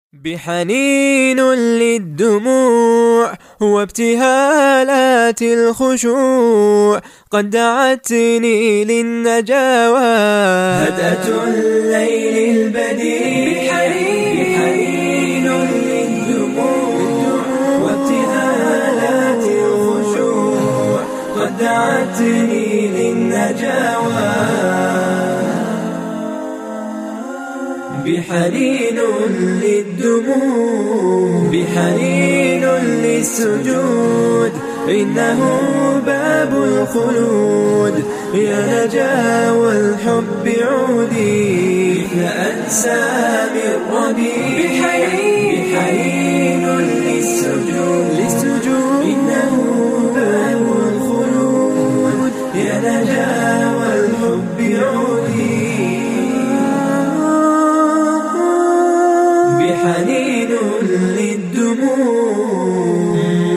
بحنين للدموع وابتهالات الخشوع قد دعتني للنجاوى هدأة الليل البديع بحنين للدموع وابتهالات الخشوع قد دعتني للنجاوى بحنين للدموع بحنين للسجود إنه باب الخلود يا نجاوى الحب عودي فأنسى من ربي بحنين للسجود إنه باب الخلود يا نجاوى الحب عودي بحنين للدموع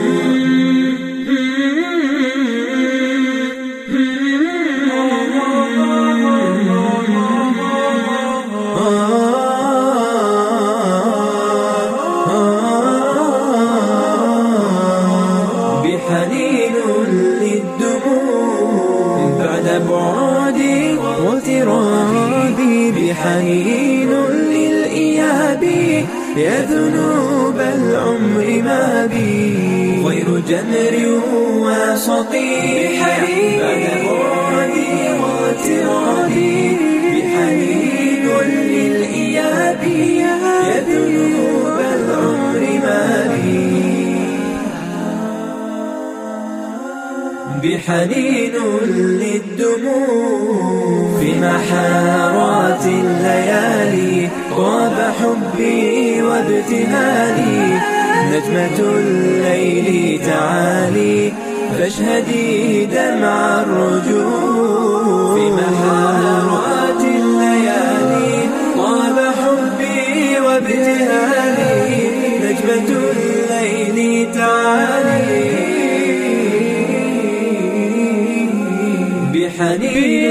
بحنين للدموع بعد بعدي واغترابي بحنين للإياب يا ذنوب العمر ما بي غير جمر وسطي بعد بعدي واغترابي بحنين للإياب يا ذنوب العمر ما بي بحنين للدموع في محارات الليالي غاب حبي وابتهالي نجمة الليل تعالي فاشهدي دمع الرجوع في محارات الليالي غاب حبي وابتهالي نجمة الليل تعالي بحنين